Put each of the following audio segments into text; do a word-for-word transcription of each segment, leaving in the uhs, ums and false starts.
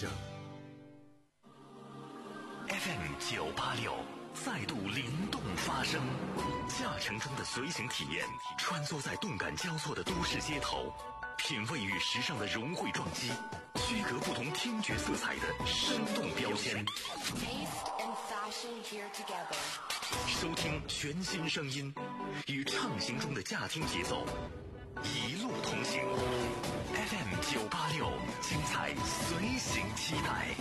着。 F M 九八六再度灵动发声，驾乘中的随行体验，穿梭在动感交错的都市街头，品味与时尚的融汇撞击，区隔不同听觉色彩的生动标签。收听全新声音，与畅行中的驾听节奏，一路同行。F M 九八六，精彩随行期待。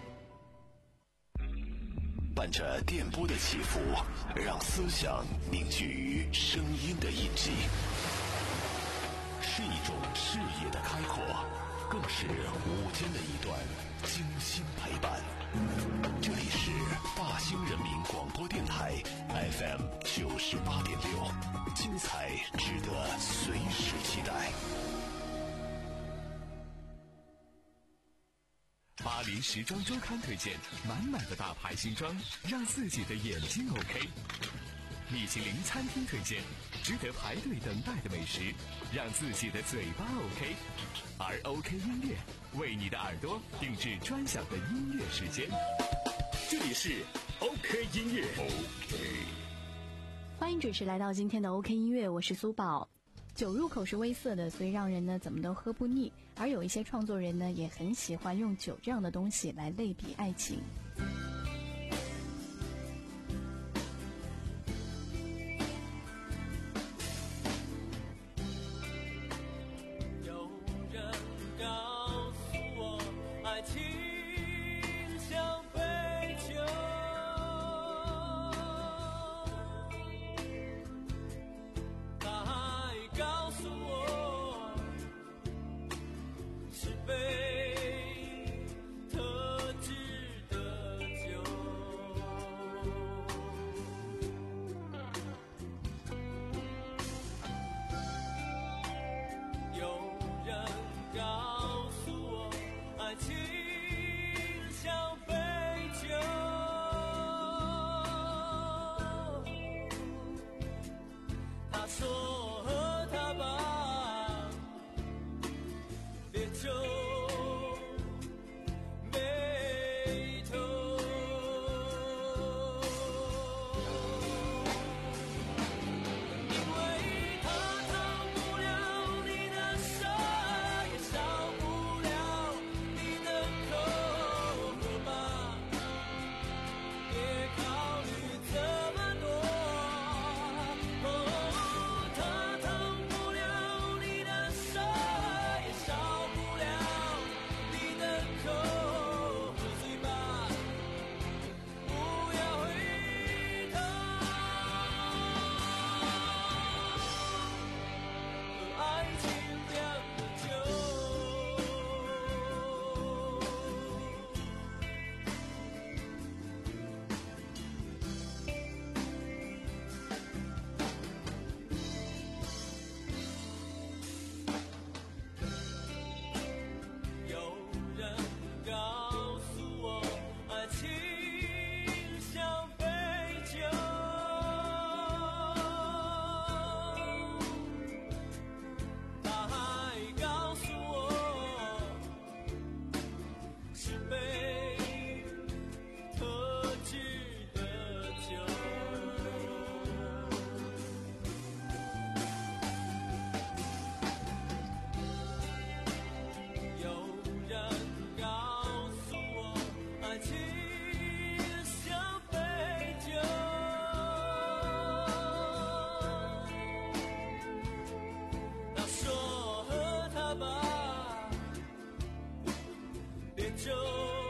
伴着电波的起伏，让思想凝聚于声音的印记，是一种视野的开阔，更是午间的一段精心陪伴。这里是大兴人民广播电台 F M 九十八点六，精彩值得随时期待。 巴黎时装周刊推荐满满的大牌新装，让自己的眼睛 OK。米其林餐厅推荐值得排队等待的美食，让自己的嘴巴 OK。而 OK 音乐为你的耳朵定制专享的音乐时间。这里是 OK 音乐 OK。 欢迎准时来到今天的 OK 音乐，我是苏宝。酒入口是微涩的，所以让人呢怎么都喝不腻，而有一些创作人呢也很喜欢用酒这样的东西来类比爱情。 有人告诉我，爱情像杯酒，他还告诉我是杯特制的酒。有人告诉我，爱情像杯酒，他说喝它吧，别皱眉头。因为它烫不了你的舌，也烧不了你的口，喝吧，别考虑这么多。哦，它烫不了你的舌，也烧不了你的口，喝醉吧，不要回头。和爱情酿的酒。有人告诉我，爱情像杯酒，他还告诉我是杯特制的酒。有人告诉我，爱情像杯酒，他说喝它吧，别皱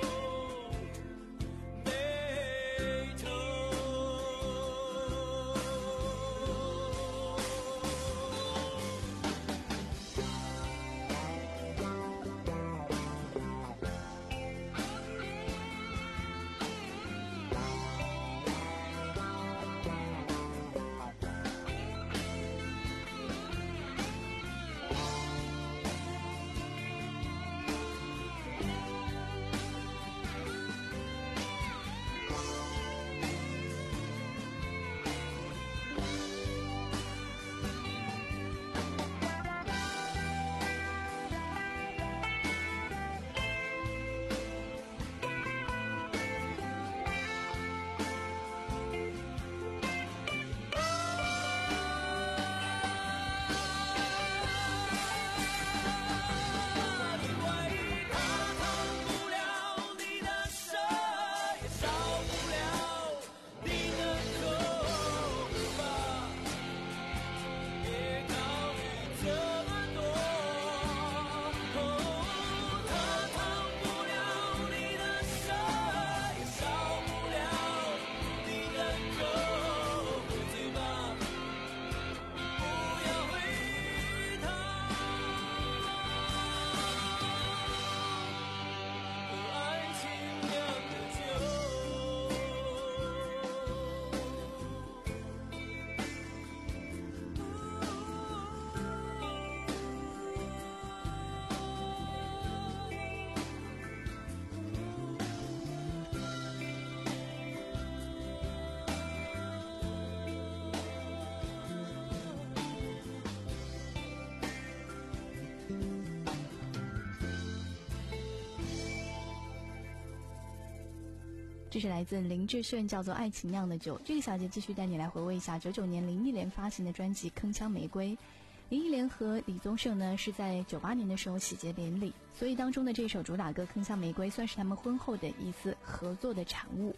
这是来自林志炫，叫做《爱情酿的酒》。这个小节继续带你来回味一下九九年林忆莲发行的专辑《铿锵玫瑰》。林忆莲和李宗盛呢是在九八年的时候喜结连理，所以当中的这首主打歌《铿锵玫瑰》算是他们婚后的一次合作的产物。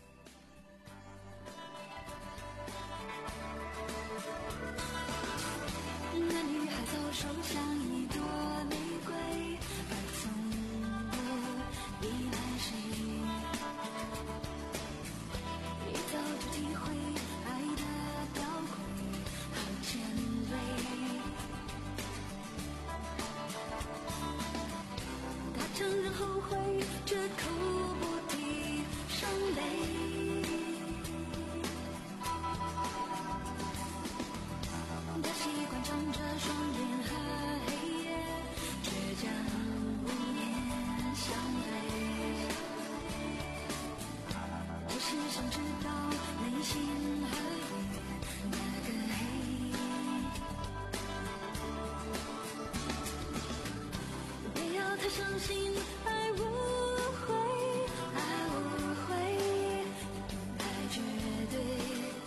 那女孩早手像一朵玫瑰，而从不依赖谁，一早就体会爱的吊诡和尖锐。他承认后悔，这口不提伤悲。他习惯唱着双眼和黑夜，倔强无言相对。我是想知道内心和夜那个黑。不要太相信爱无悔，爱无悔，爱绝对。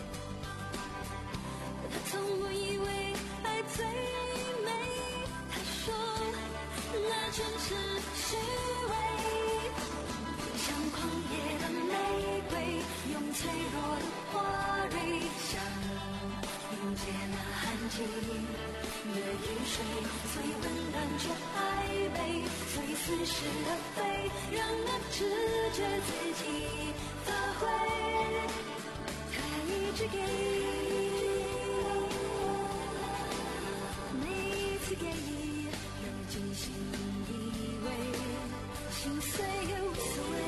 他从不以为爱最美，他说那全是虚伪。像狂野的玫瑰，用脆弱的花蕊，想迎接那寒季的雨水，最温暖却暧昧，最似是而非，让那直觉自己发挥。他一直给。给有惊心以为心碎也无所谓，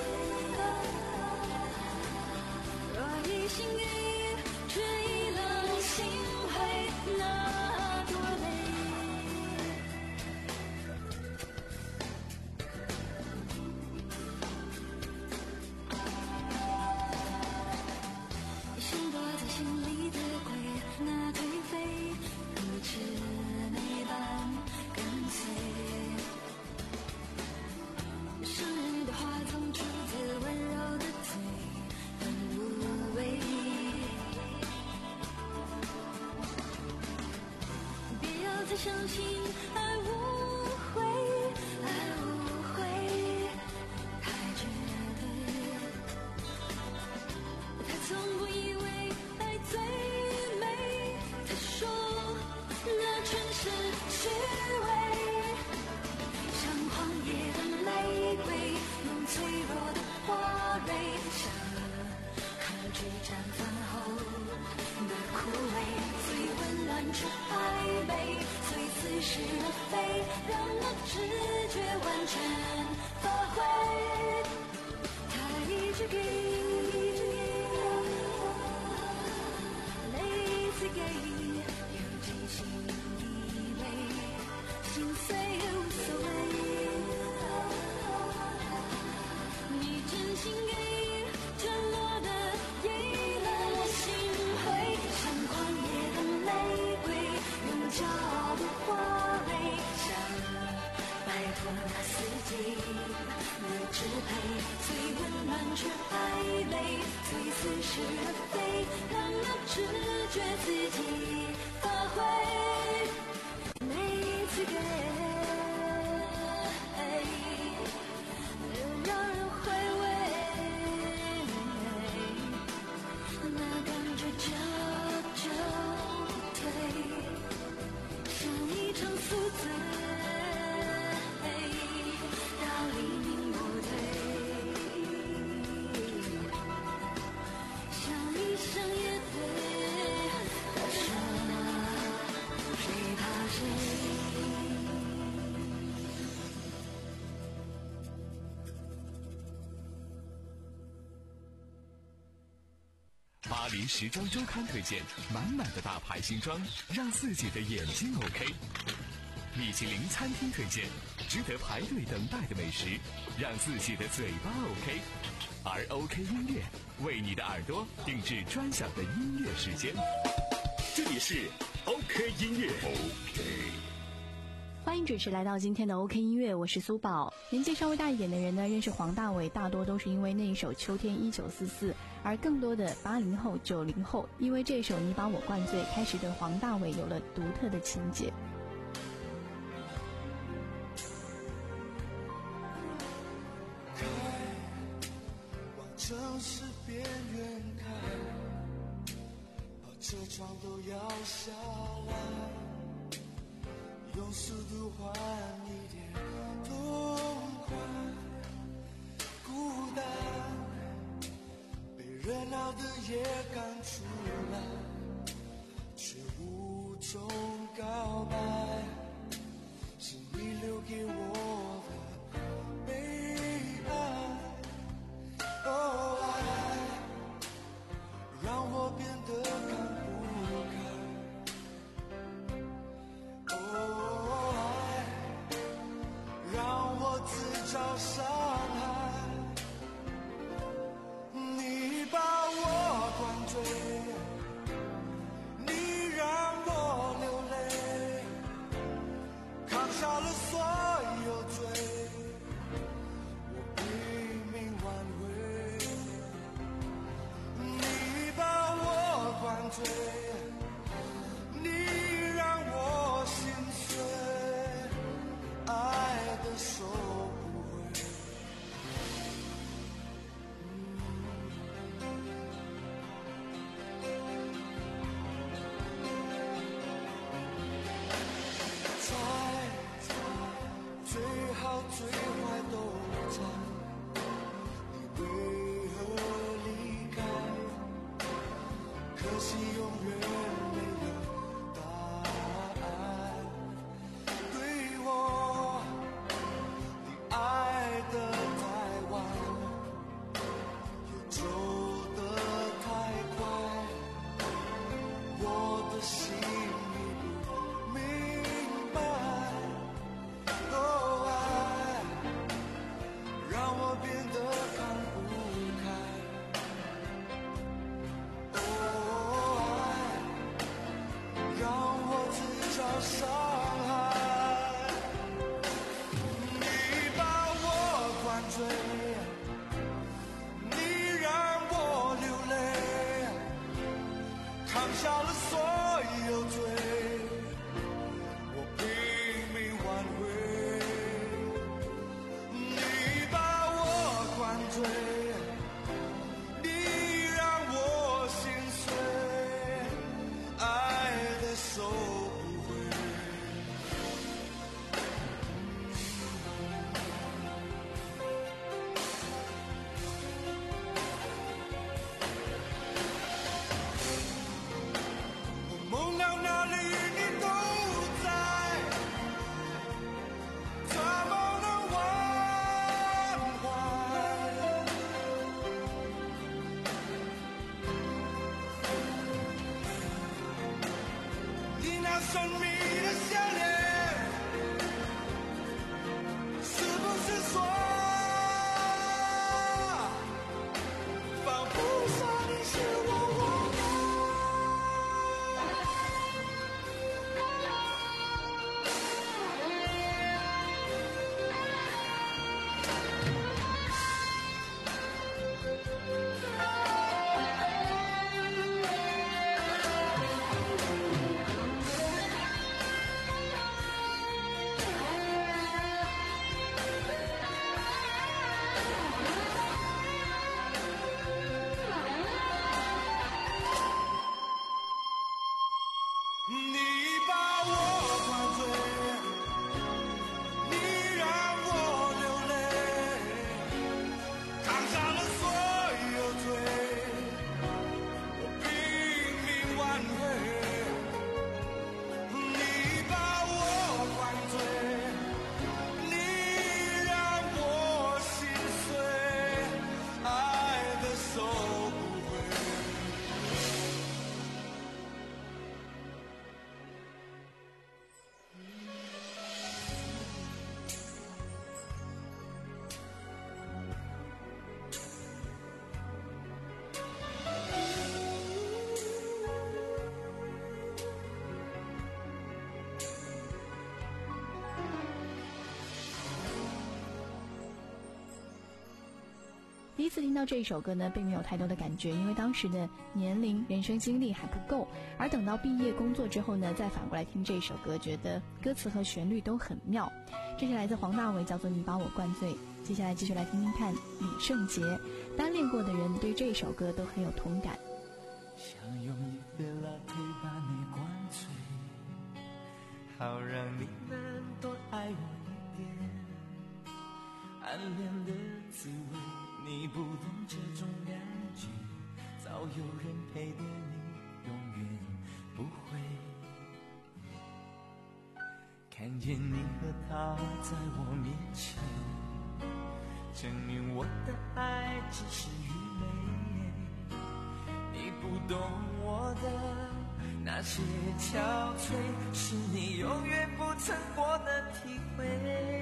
若已心意却已冷心灰，那多累。想躲在心里的鬼，那颓废如此美般跟随，生日的花总出自温柔的嘴，很无畏。别要再相信爱无悔，爱无悔，太绝对。他从不以为爱最美，他说那全是虚伪。像狂野的玫瑰，用脆弱的花蕊，像颗枝绽放后的枯萎，最温暖却暧昧，最似是而非，让那直觉完全发挥。他一直给，每次给有惊心以为心碎也无所谓。你真心给坠落的已冷心灰，像狂野的玫瑰，用骄傲的花蕊，想摆脱那四季的支配，最温暖却暧昧，最似是而非，让那直觉自己发挥。每次给让人回味，那感觉久久退，像一场宿醉，到黎明不退，像一生也对。可是谁怕谁？ 巴黎时装周刊推荐满满的大牌新装，让自己的眼睛 OK。米其林餐厅推荐值得排队等待的美食，让自己的嘴巴 OK。而 OK 音乐为你的耳朵定制专享的音乐时间。 这里是 OK 音乐 OK。 欢迎准时来到今天的 OK 音乐，我是苏宝。年纪稍微大一点的人呢，认识黄大炜大多都是因为那一首《秋天一九四四》，而更多的八零后、九零后，因为这首《你把我灌醉》，开始对黄大炜有了独特的情结。 开，往城市边缘开，把车窗都摇下来，用速度换一点痛快。孤单被热闹的夜赶出来，却无从告白，是你留给我的悲哀。哦，爱让我变得看不开。哦，爱让我自找伤害。你把我灌醉，你让我流泪，扛下了所有罪，我拼命挽回。你把我灌醉，你让我心碎，爱的收不回。猜，最好最坏都猜，你为何离开？可惜永远没有答案。对我，你爱得太晚，又走得太快，我的心里不明白。哦，爱让我变得看不开。哦，爱让我自找伤害。你把我灌醉，你让我流泪，扛下了所有罪，我拼命挽回。你把我灌醉，你让我心碎，爱的收不回。我梦到哪里你都在，怎么能忘怀？你那神秘的笑脸，是不是说，仿佛说你是我活该？ 第一次听到这首歌呢，并没有太多的感觉，因为当时的年龄、人生经历还不够。而等到毕业工作之后呢，再反过来听这首歌，觉得歌词和旋律都很妙。这是来自黄大炜，叫做《你把我灌醉》。接下来继续来听听看李圣杰，单恋过的人对这首歌都很有同感。 想用一杯拿铁把你灌醉，好让你能多爱我一点。暗恋的滋味你不懂这种感觉，早有人陪的你永远不会。看见你和他在我面前，证明我的爱只是愚昧。你不懂我的那些憔悴，是你永远不曾过的体会。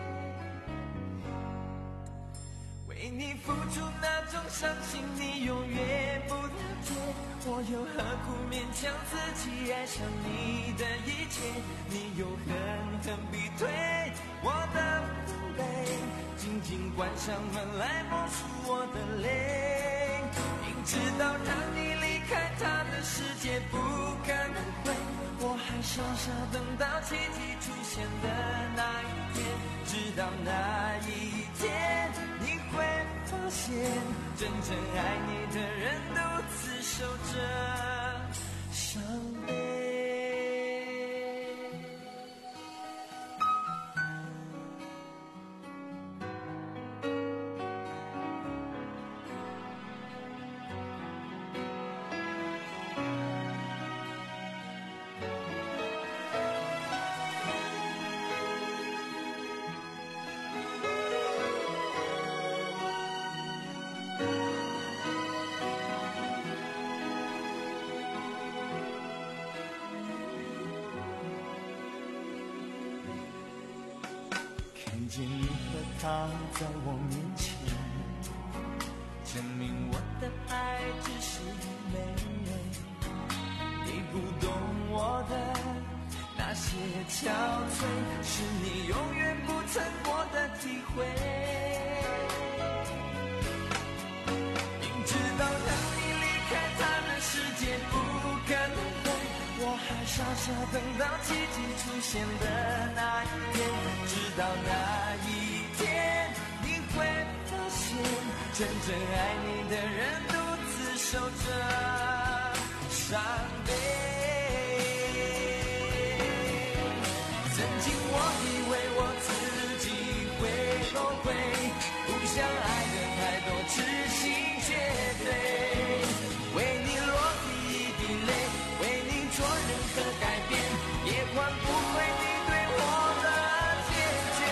为你付出那种伤心你永远不了解，我又何苦勉强自己爱上你的一切。你又狠狠逼退我的防备，紧紧关上门来默数我的泪。明知道让你离开他的世界不可能会，我还傻傻等到奇迹出现的那一天。直到那一天你会发现，真正爱你的人独自守着伤悲。看见你和他在我面前，证明我的爱只是愚昧。你不懂我的那些憔悴，是你永远不曾过的体会。明知道让你离开他的世界不可能会，我还傻傻等到奇迹出现的那一天。直到那一天你会发现，真正爱你的人独自守着伤悲。曾经我以为我自己会后悔，不想爱的太多，痴心绝对。为你落第一滴泪，为你做任何改变，也换不回你对我的坚决。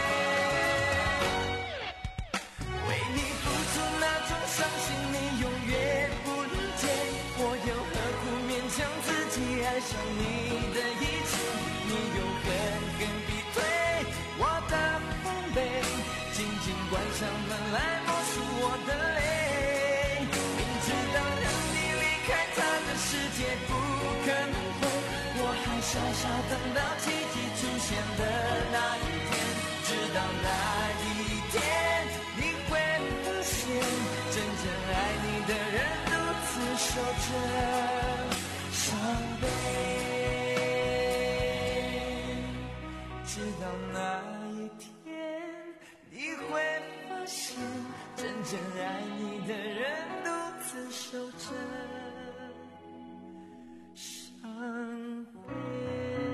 为你付出那种伤心你永远不理解，我又何苦勉强自己爱上你的一切。你又狠狠逼退我的防备，紧紧关上门来默数我的泪。明知道让你离开他的世界不可能会，我还傻傻等到奇迹出现的那一天。直到那一天你会发现，真正爱你的人独自守着伤悲。直到那一天你会发现，真正爱你的人独自守着伤悲。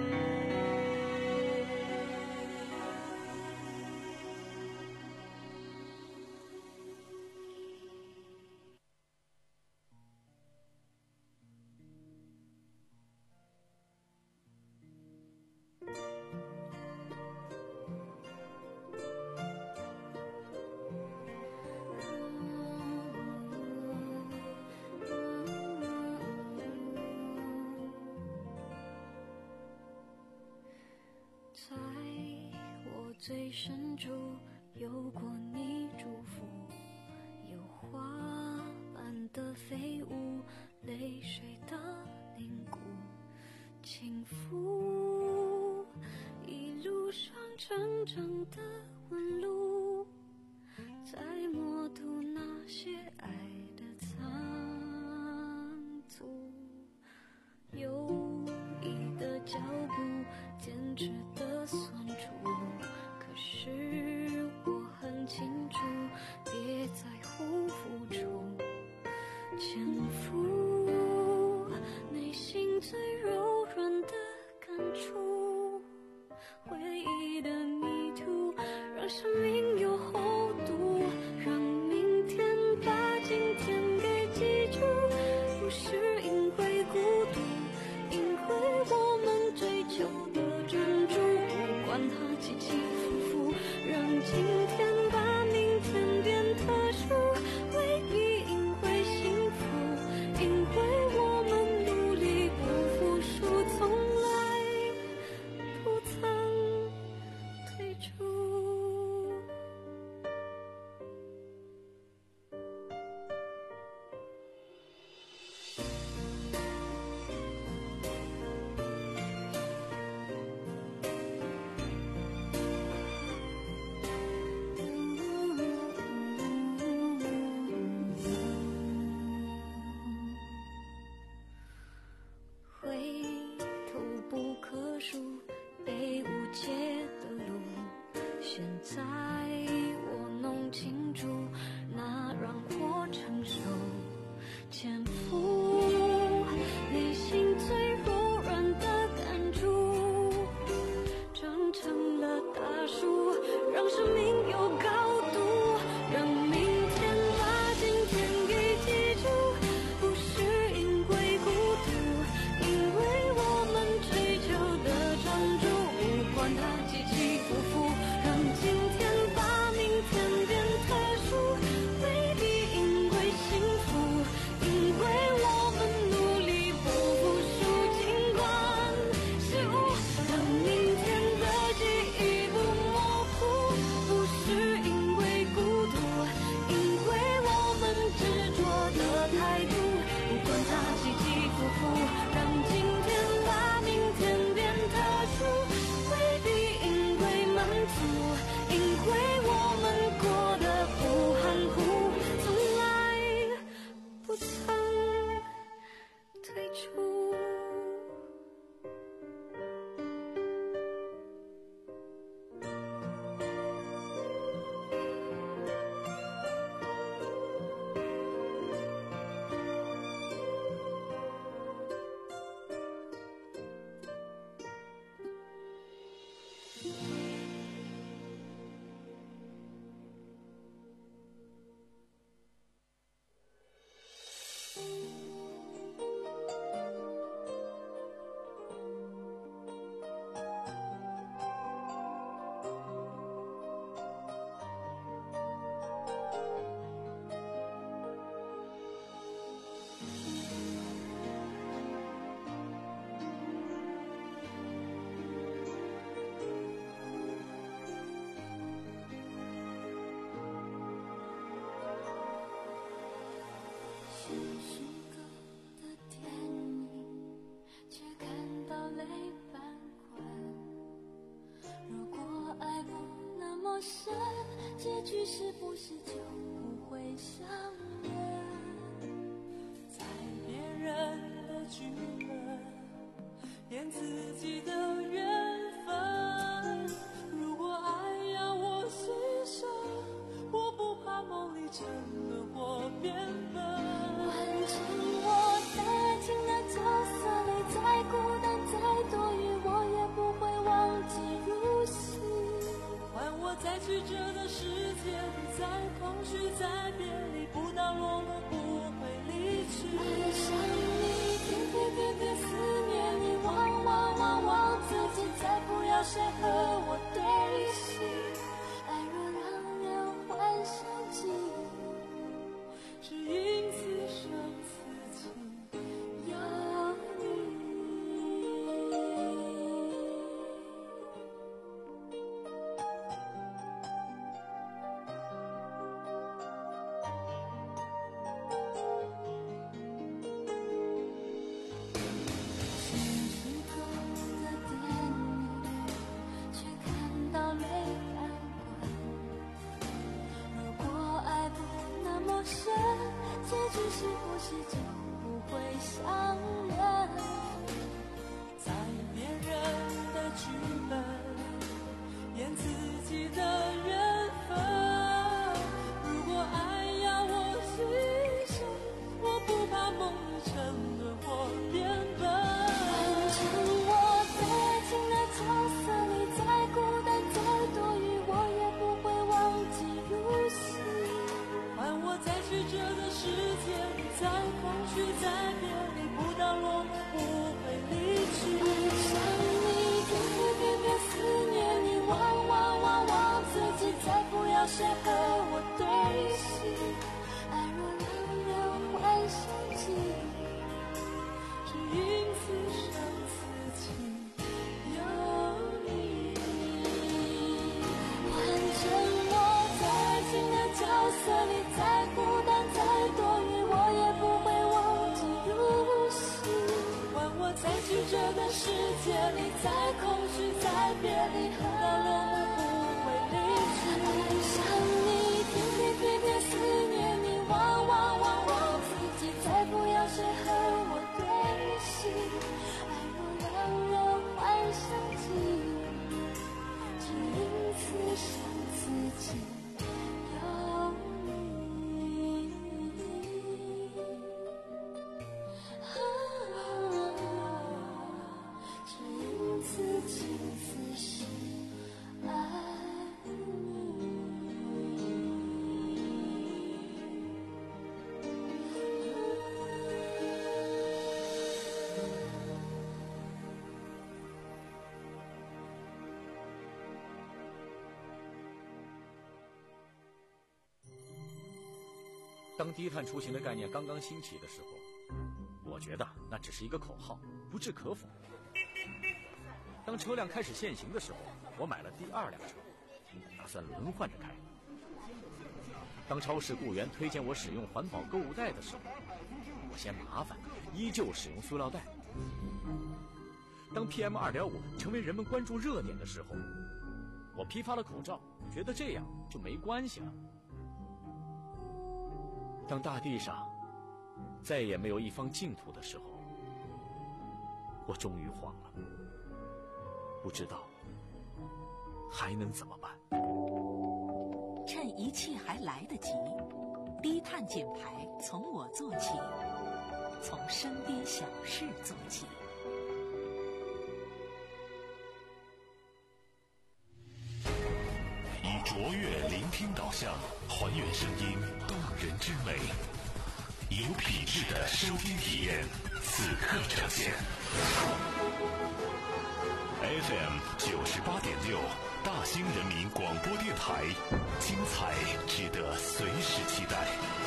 在我最深处有过你祝福，有花般的飞舞，泪水的凝固，轻抚一路上成长的纹路，在默读那结局是不是就不会相恋？ 在别人的剧本演自己的缘分，如果爱要我牺牲，我不怕梦里沉沦或变笨。 换成我在爱情的角色里，再孤单再多余，我也不会忘记入戏。 换我在曲折的世界里，在空虚在别离，不到落幕不会离去。 爱上你，天天天天思念你，忘忘忘忘自己，再不要谁和我对戏。爱若让人幻想起， 只因此生此情， 有你。现实中的电影，却看到没看过。如果爱不那么深，结局是不是就不会相恋？ 在别人的剧本演自己的缘分，如果爱要我牺牲，我不怕梦里沉沦或变笨。 换成我在爱情的角色里，再孤单再多余，我也不会忘记入戏。 换我在曲折的世界里，在空虚在别离，不到落幕不会离去。 爱上你，天天天天思念你，忘忘忘忘自己，再不要谁和我对戏。爱若让人幻想起， 只因此生此情，有你。 换成我在爱情的角色里，再孤单再多余，我也不会忘记入戏。 换我在曲折的世界里，在空虚在别离，不到落幕不会离去。 爱上你，天天天天思念你，忘忘忘忘自己，再不要谁和我对戏。爱若让人幻想起，只因此生此情，有你。啊，只因此情此事爱你。 当低碳出行的概念刚刚兴起的时候，我觉得那只是一个口号，不置可否。当车辆开始限行的时候，我买了第二辆车，打算轮换着开。当超市雇员推荐我使用环保购物袋的时候，我嫌麻烦，依旧使用塑料袋。当 P M 二点五 成为人们关注热点的时候，我批发了口罩，觉得这样就没关系了。当大地上再也没有一方净土的时候，我终于慌了，不知道还能怎么办。 趁一切还来得及，低碳减排从我做起，从身边小事做起。 以卓越聆听导向，还原声音动人之美，有品质的收听体验，此刻呈现。F M 九十八点六，大兴人民广播电台，精彩值得随时期待。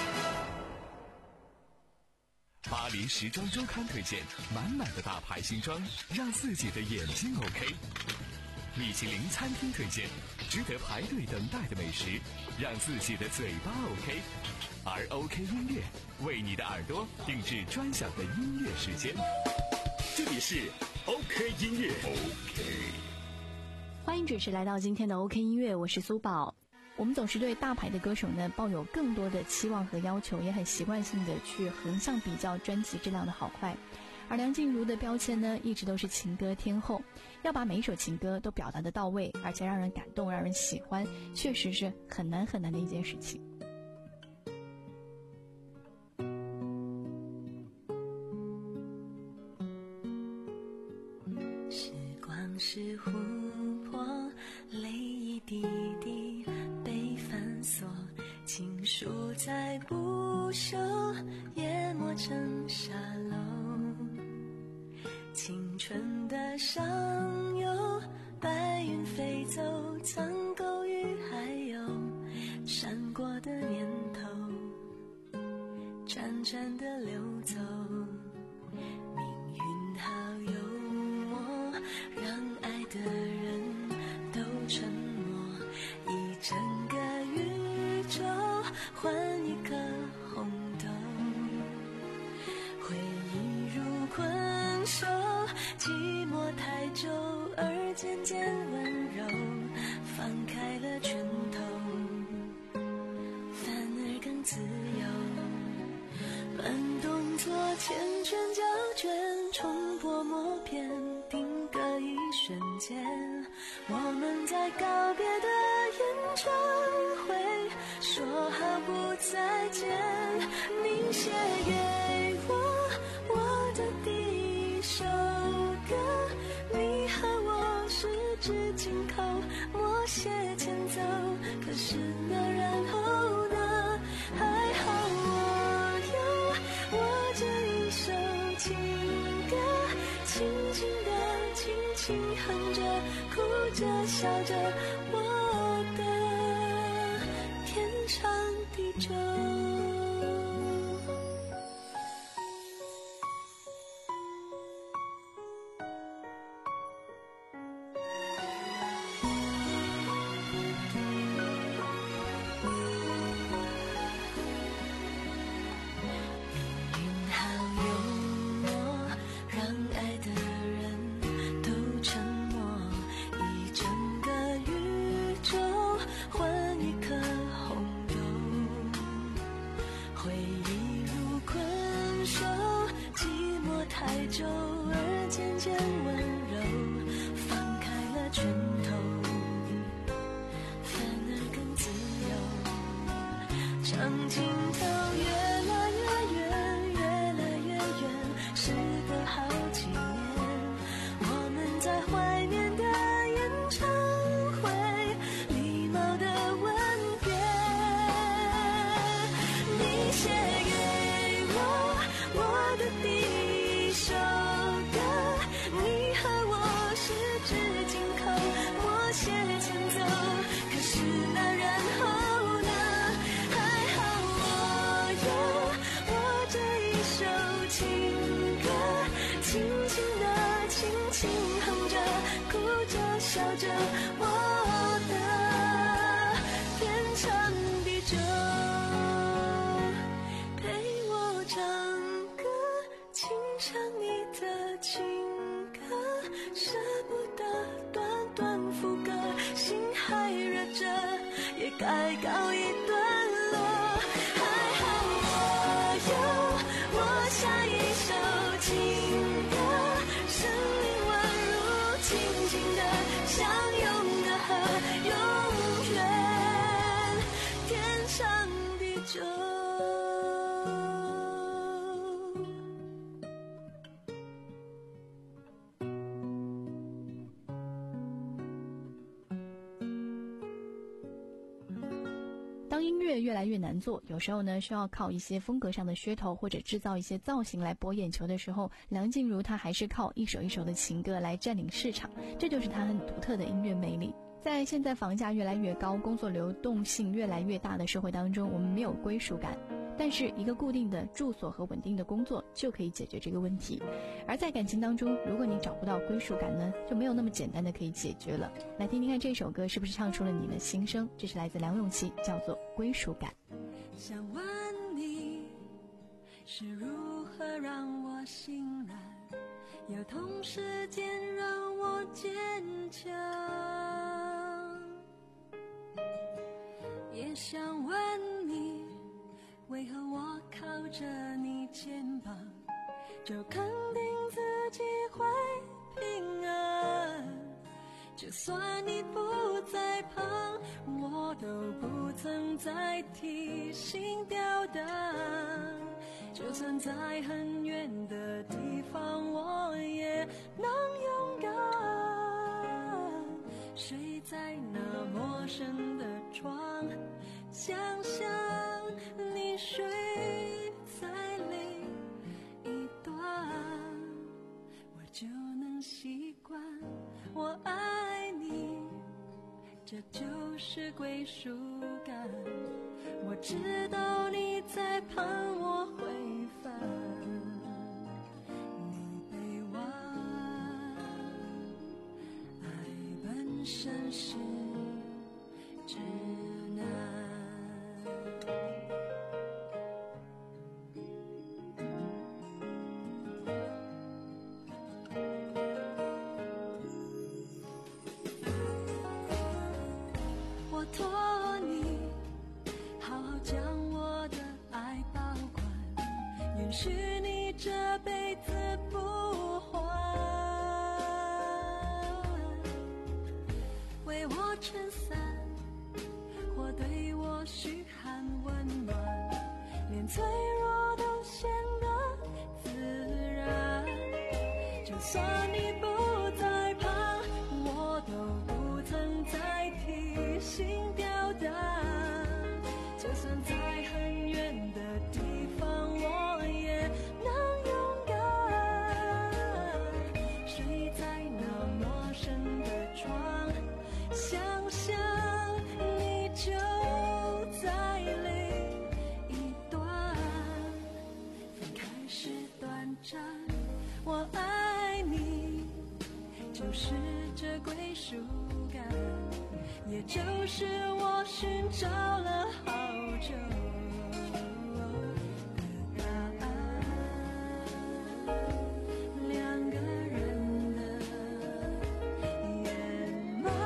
巴黎时装周刊推荐满满的大牌新装，让自己的眼睛 OK。米其林餐厅推荐值得排队等待的美食，让自己的嘴巴 OK。而 OK 音乐为你的耳朵定制专享的音乐时间。这里是 OK 音乐 OK。 欢迎准时来到今天的 OK 音乐，我是苏宝。 我们总是对大牌的歌手呢抱有更多的期望和要求，也很习惯性的去横向比较专辑质量的好坏。而梁静茹的标签呢，一直都是情歌天后，要把每一首情歌都表达得到位，而且让人感动，让人喜欢，确实是很难很难的一件事情。 时光是湖泊，泪一滴滴被反锁，情书再不朽，淹没成沙漏。青春的上游，白云飞走，苍狗与海鸥，闪过的念头，潺潺的流走。命运好幽默，让爱的人都沉默，一整个宇宙换一颗红豆，回忆如困兽，寂寞太久而渐渐温柔，放开了拳头，反而更自由。慢动作缱绻胶卷，重播默片，定格一瞬间，我们在告别的演唱会说好不再见。你写给我我的第一首歌，你和我十指紧扣，默写前奏，可是那然后呢？还好我有我这一首情歌，轻轻地轻轻哼着，哭着笑着，我的天长地久。笑着，我的天长地久，陪我唱歌，轻唱你的情歌，舍不得短短副歌，心还热着，也该告一段落。还好我有我下一首情歌，生命宛如静静的相拥的河，永远天长地久。 当音乐越来越难做，有时候呢需要靠一些风格上的噱头或者制造一些造型来博眼球的时候，梁静茹她还是靠一首一首的情歌来占领市场，这就是她很独特的音乐魅力。在现在房价越来越高，工作流动性越来越大的社会当中，我们没有归属感，但是一个固定的住所和稳定的工作就可以解决这个问题。而在感情当中，如果你找不到归属感呢，就没有那么简单的可以解决了。来听听看这首歌是不是唱出了你的心声，这是来自梁咏琪，叫做《归属感》。 想问你是如何让我心软，又同时间让我坚强。 想问你，为何我靠着你肩膀，就肯定自己会平安？就算你不在旁，我都不曾再提心吊胆。就算在很远的地方，我也能勇敢。睡在那陌生的床，想象你睡在另一端，我就能习惯。我爱你，这就是归属感。我知道你在盼我回返，你被忘，爱本身是指南。我托你好好将我的爱保管，允许你这辈子不还，为我撑伞，或对我嘘寒问暖，连脆弱都显得自然。就算你不在旁，我都不曾再提心吊胆。就算在很远的地方，我也能勇敢。睡在那陌生的床，想象你就在另一端。分开时短暂，我爱你，就是这归属感，也就是我寻找了好久的答案。两个人的圆满，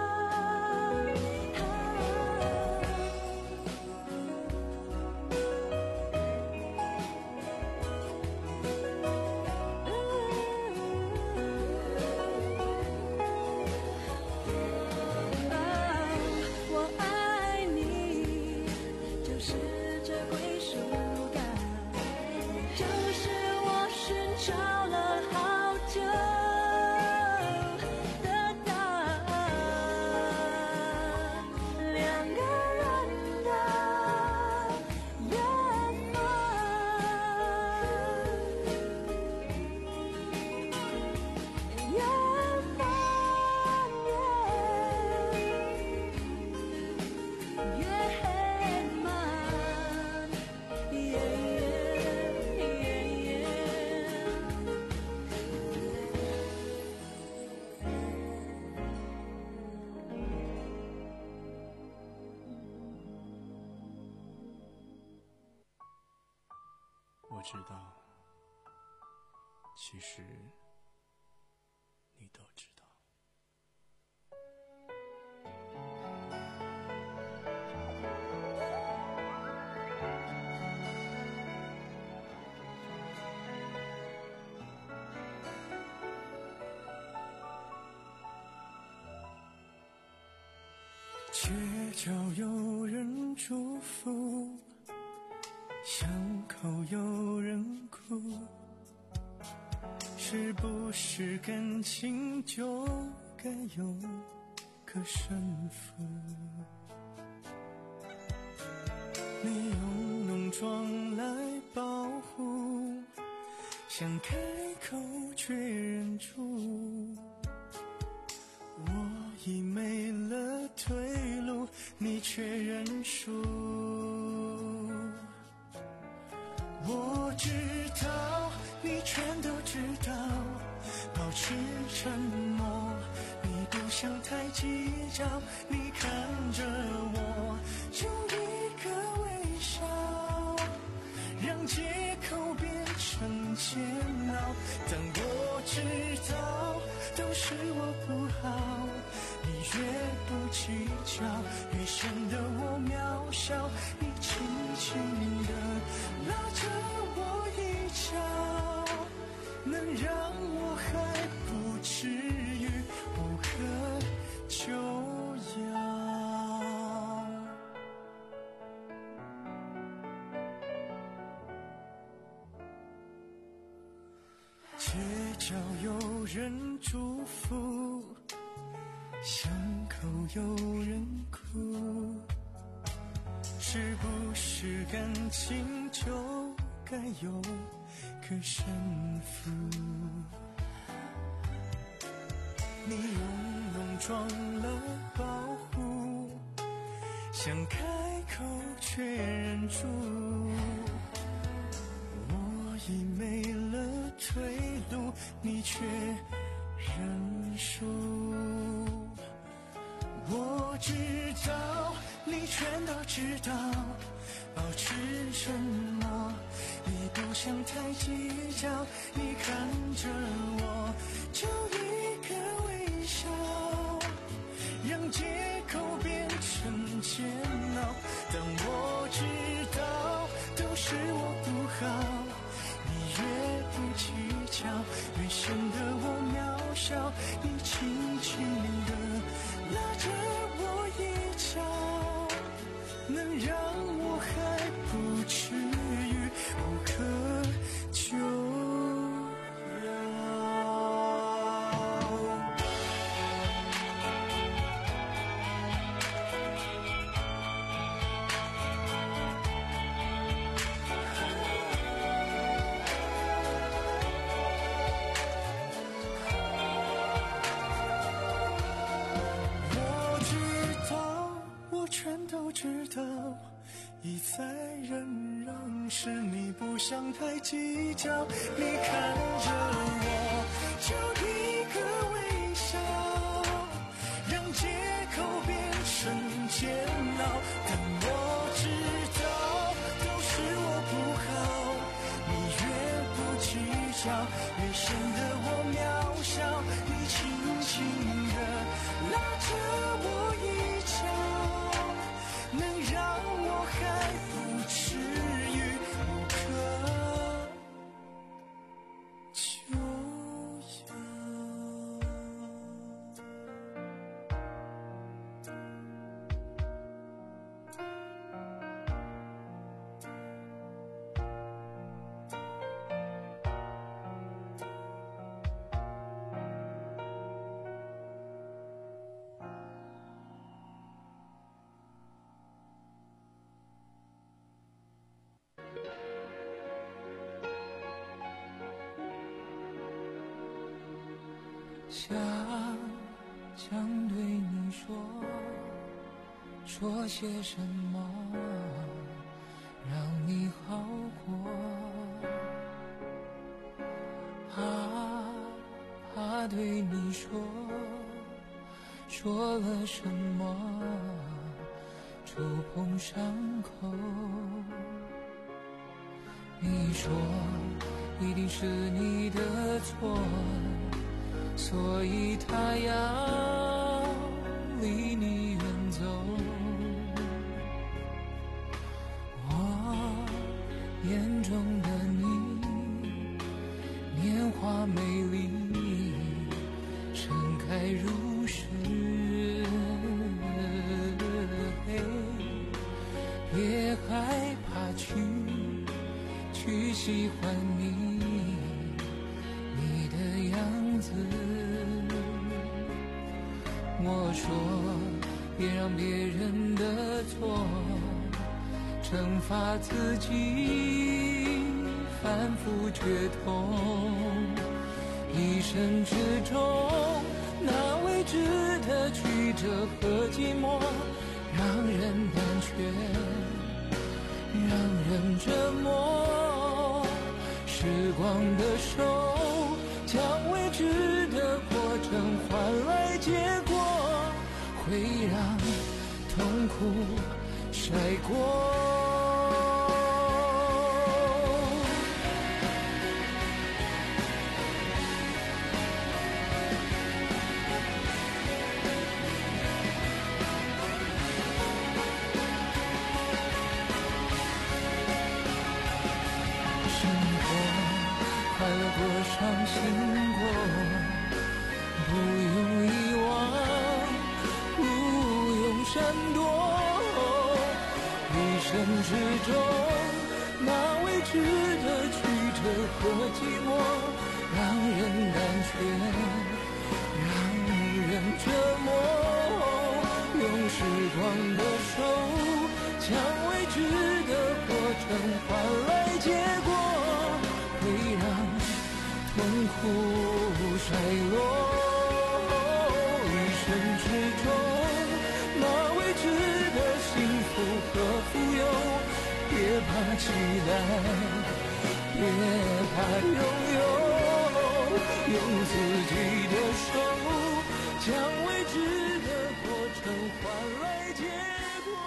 我爱你，就是这归属感，也就是我寻找了好久的答案。两个人的圆满，圆满。圆满，耶耶耶。 我知道，其实你都知道。街角有人祝福，巷口有人哭，是不是感情就该有个胜负？你用浓妆来保护，想开口却忍住，我已没了退路，你却认输。我知道，你全都知道，保持沉默，你不想太计较，你看着我，就一个微笑，让借口变成煎熬。但我知道都是我不好，你越不计较，越显得我渺小。你轻轻地拉着我一脚，能让我还不至于无可救药。街角有人祝福，巷口有人哭，是不是感情就该有个胜负？你用浓妆了保护，想开口却忍住，我已没了退路，你却认输。我知道你全都知道，保持沉默，你不想太计较，你看着我就一个微笑，让借口变成煎熬。但我知道都是我不好，你越不计较，越显得我渺小。你轻轻地拉着我一脚，能让我还不至于无可救药。我知道，我全都知道，一再忍让是你不想太计较，你看着我就一个微笑，让借口变成煎熬。但我知道都是我不好，你越不计较，越显得我渺小。你轻轻地拉着我一脚，能让我还不至于无可救药。 想想对你说，说些什么让你好过，怕怕对你说，说了什么触碰伤口。你说一定是你的错，所以他要离你远走。我眼中的你，年华美丽，盛开如诗。别害怕去去喜欢你你的样子。我说别让别人的错惩罚自己，反复觉痛。一生之中那未知的曲折和寂寞，让人胆怯，让人折磨。时光的手将未知的过程换来结果，会让痛苦晒过。 过，快乐过，伤心过，不用遗忘，不用闪躲，一生之中那未知的曲折和寂寞，让人胆怯，让人折磨，用时光的手将未知的过程换来结果，会让痛苦衰落。一生之中那未知的幸福和富有，别怕期待，别怕拥有，用自己的手将未知的过程换来结果。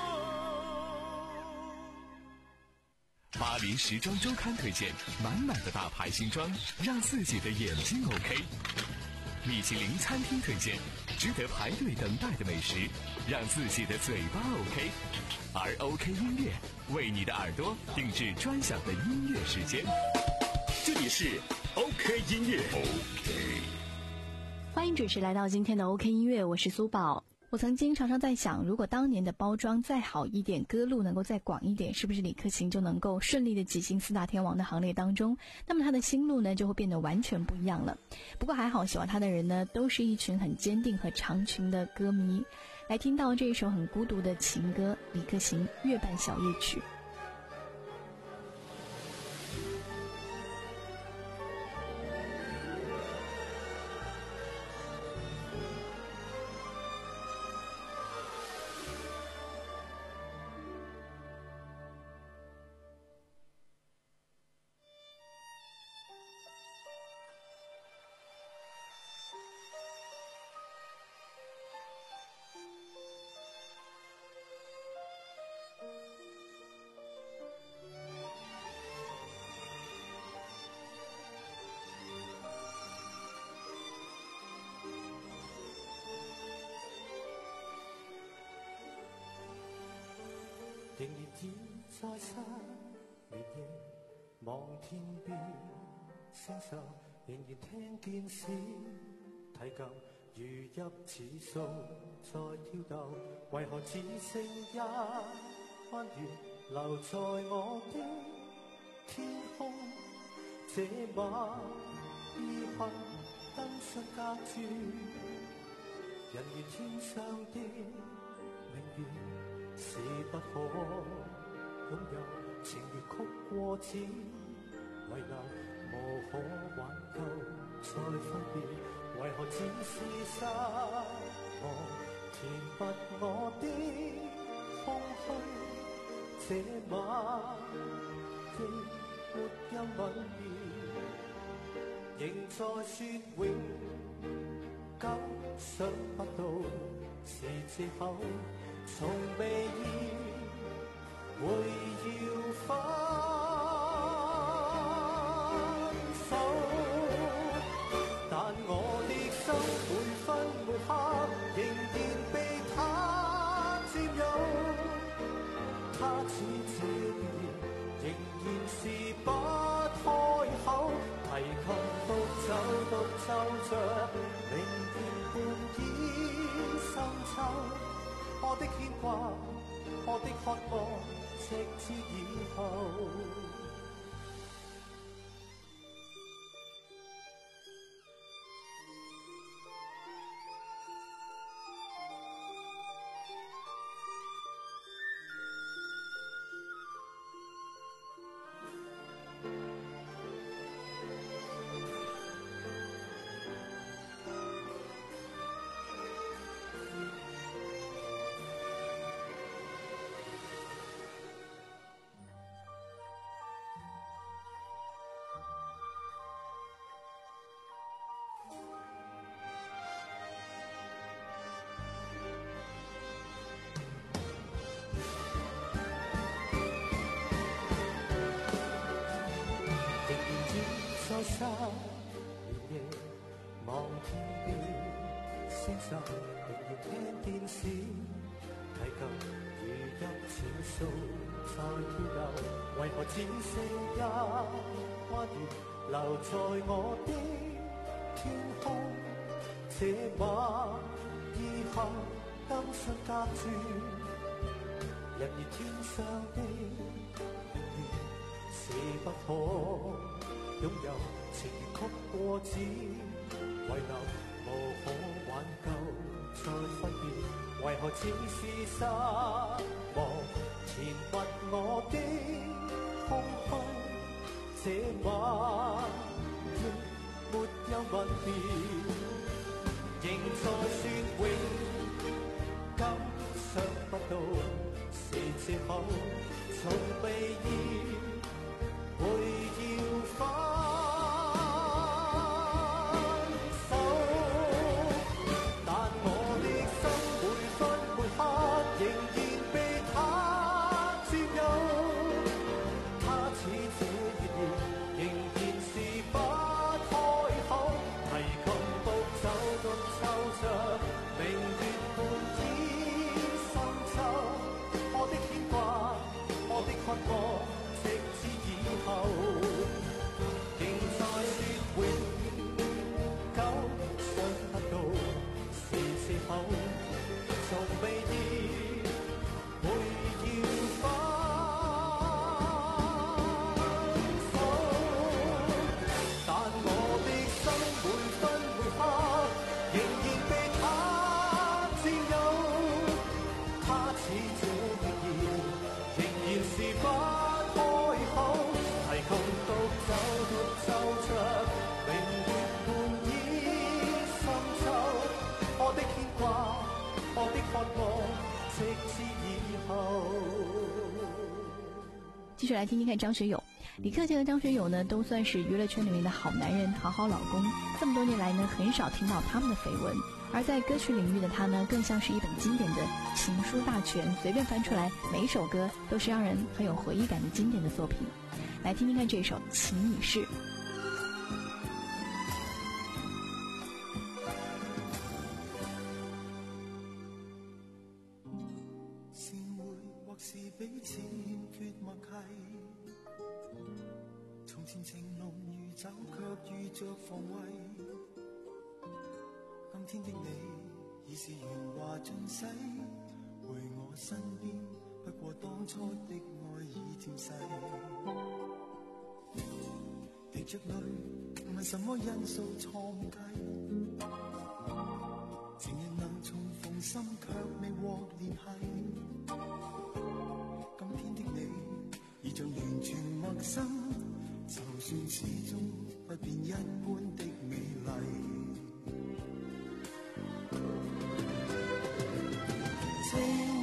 巴黎时装周刊推荐满满的大牌新装，让自己的眼睛 OK。米其林餐厅推荐值得排队等待的美食，让自己的嘴巴 OK。而 OK 音乐为你的耳朵定制专享的音乐时间。 这里是 OK 音乐。OK， 欢迎准时来到今天的 OK 音乐，我是苏宝。我曾经常常在想，如果当年的包装再好一点，歌路能够再广一点，是不是李克勤就能够顺利的挤进四大天王的行列当中？那么他的心路呢，就会变得完全不一样了。不过还好，喜欢他的人呢，都是一群很坚定和长群的歌迷。来听到这一首很孤独的情歌，李克勤《月半小夜曲》。 仍然倚在失眠夜，望天邊星宿，仍然聽見小提琴如泣似訴在跳動，為何只剩一彎月留在我的天空？這晚意恨燈相隔住，人如天上的明月。是不可擁有，情如曲過此，遺留無可挽救再分別，為何只是失望填密我的空虛？這晚既沒有吻別，仍在說永久，想不到是借口。從未意會要分手，但我的心每分每刻仍然被他佔有，他似照片仍然是不開口，提琴獨奏獨奏着明月半倚深秋。我的牽掛，我的渴望，直至以後。在失眠夜，望天邊星宿，仍然聽見小提琴如泣似訴在漂游，為何只剩一花葉留在我的天空？這晚以後燈芯隔住，日月天上的月是不可擁有，情曲過只遺留，無可挽救再分別，為何只是失望填密我的空虛？這晚亦沒有吻別，仍在說永感想不到是借口，從未意會要分手，但我的心每分每刻仍然被他佔有，他似這月兒仍然是不開口，提琴獨奏獨奏着明月半倚深秋，我的牽掛，我的渴望，直至以後，仍在說永久，想不到是借口，從未意會要分手，但我的心每分每刻仍然被他佔有，他似這月兒仍然是不開口，提琴獨奏獨奏着明月半倚深秋，我的牽掛，我的渴望，直至以後。 继续来听听看张学友。李克勤和张学友呢，都算是娱乐圈里面的好男人、好好老公。这么多年来呢，很少听到他们的绯闻。而在歌曲领域的他呢，更像是一本经典的情书大全，随便翻出来，每一首歌都是让人很有回忆感的经典的作品。来听听看这首《情已逝》。 善會或是彼此欠缺默契，從前情濃如酒，卻遇着防衛。今天的你已是圓滑盡洗，回我身邊，不過當初的愛已漸逝。滴着淚，問什麼因素錯誤計，情人能重逢心，卻未獲聯繫。今天的你已像完全陌生，就算始終不變一般的美麗。情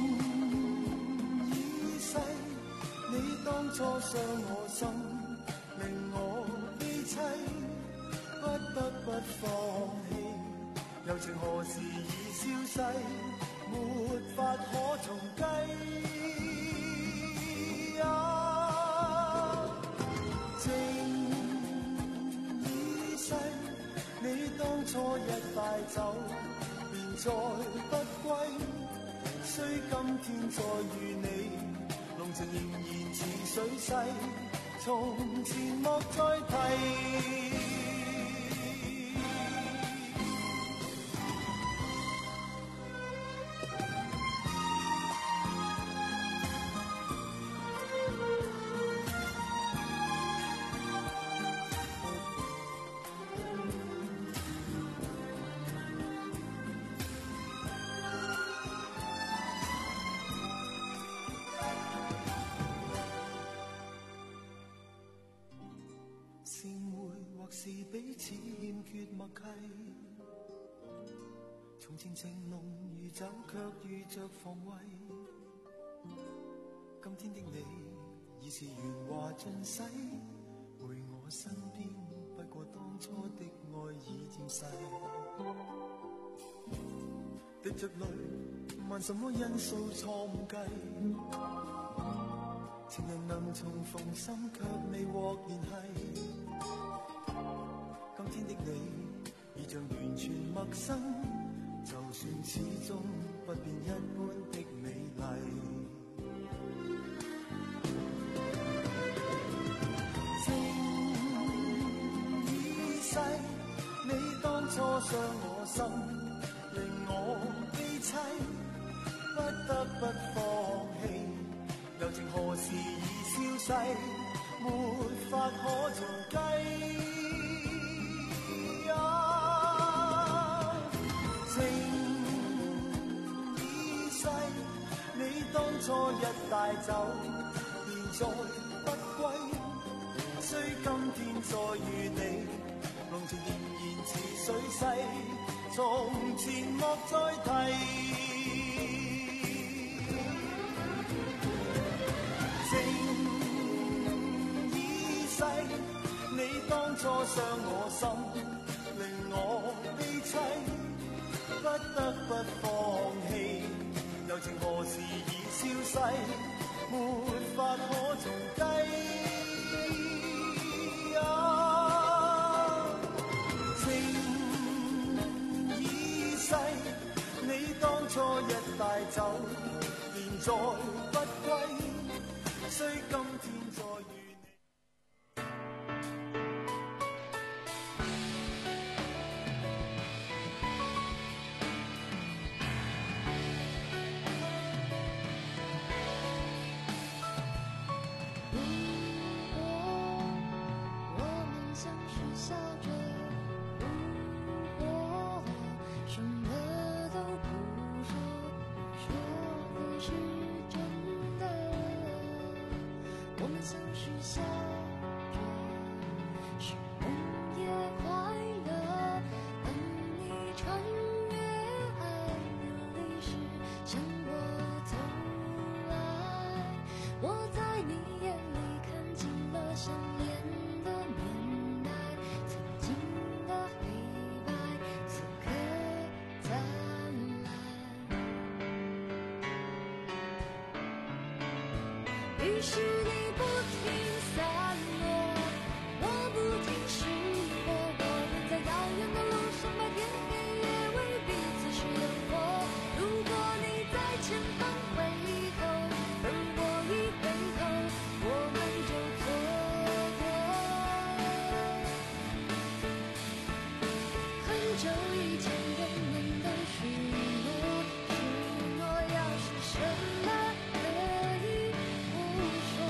已逝，你當初傷我心，令我悲凄，不得不放棄。柔情何時已消逝，沒法可重計。啊，情已逝，你當初一帶走，便再不歸。雖今天再遇你，濃情仍然似水逝，從前莫再提。是彼此欠缺默契，從前情濃如酒，卻遇着防衛。今天的你已是圓滑盡洗，回我身邊，不過當初的愛已漸逝。滴着淚，問什麼因素錯誤計，情人能重逢心，卻未獲聯繫。今天的你已像完全陌生，就算始終不變一般的美麗。 初傷我心，令我悲凄，不得不放棄。柔情何時已消逝，沒法可重計。情已逝，你當初一帶走，現在不歸。雖今天再遇你，濃情仍然似水逝，從前莫再提。情已逝，你當初傷我心，令我悲凄，不得不放棄。柔情何時已消逝，沒法可重計。你當初一帶走，現在不歸，雖今天再遇你。 如果我們相識笑着，什麼都不說，說的是真的。我們相識笑着，是夢也快樂。當你穿越愛的歷史，向我走來，我在你眼裡看見了相連的年代，曾經的黑白，此刻燦爛。於是你不停散落，我不停失落，我們在遙遠的路上，白天黑夜為彼此是煙火。如果你在前方回頭，而我一回頭，我們就錯過。很久以前我們的許諾，許諾要是什麼可以不說。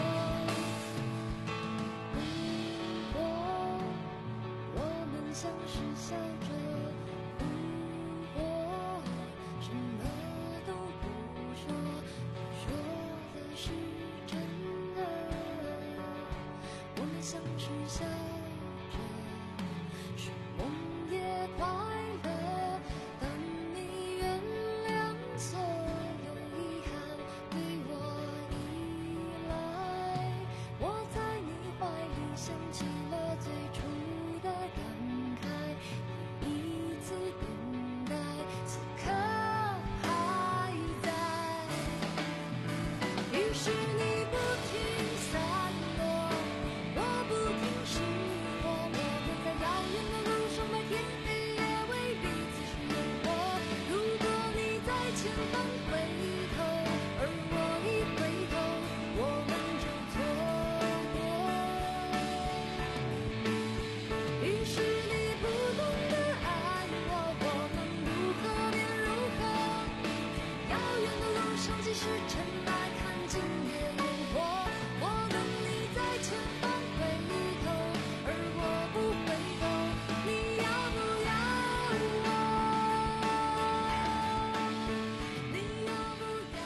如果我們相識笑着，如果什麼都不說，說的是真的。我們相識笑着，是夢也快樂。當你原諒所有遺憾，對我依賴，我在你懷裡想起了最初的感慨，一次等待，此刻還在。於是你不停散落，我不停失落，我們在遙遠的路上，白天黑夜為彼此是煙火。如果你在前方回頭，而我一回頭，我們就錯過。於是你不懂得愛我，我們如何便如何。遙遠的路上，即使塵埃看盡也有我。我等你在前方回頭，而我不回頭，你要不要我？你要不要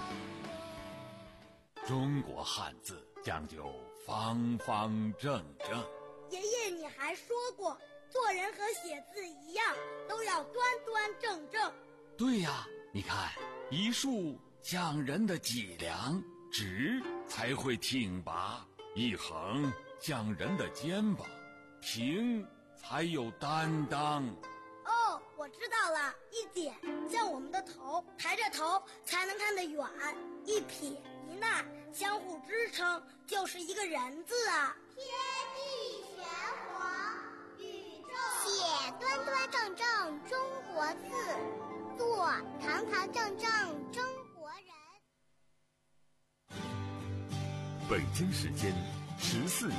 我？ 中国汉字讲究方方正正。 爷爷，你还说过，做人和写字一样，都要端端正正。 对呀，你看，一竖讲人的脊梁，直才会挺拔；一横讲人的肩膀，平才有担当。 哦，我知道了，一点像我们的头，抬着头才能看得远；一撇一捺相互支撑，就是一个人字啊。 天地玄黄，宇宙写端端正正中国字，做堂堂正正中国人。 北京时间十四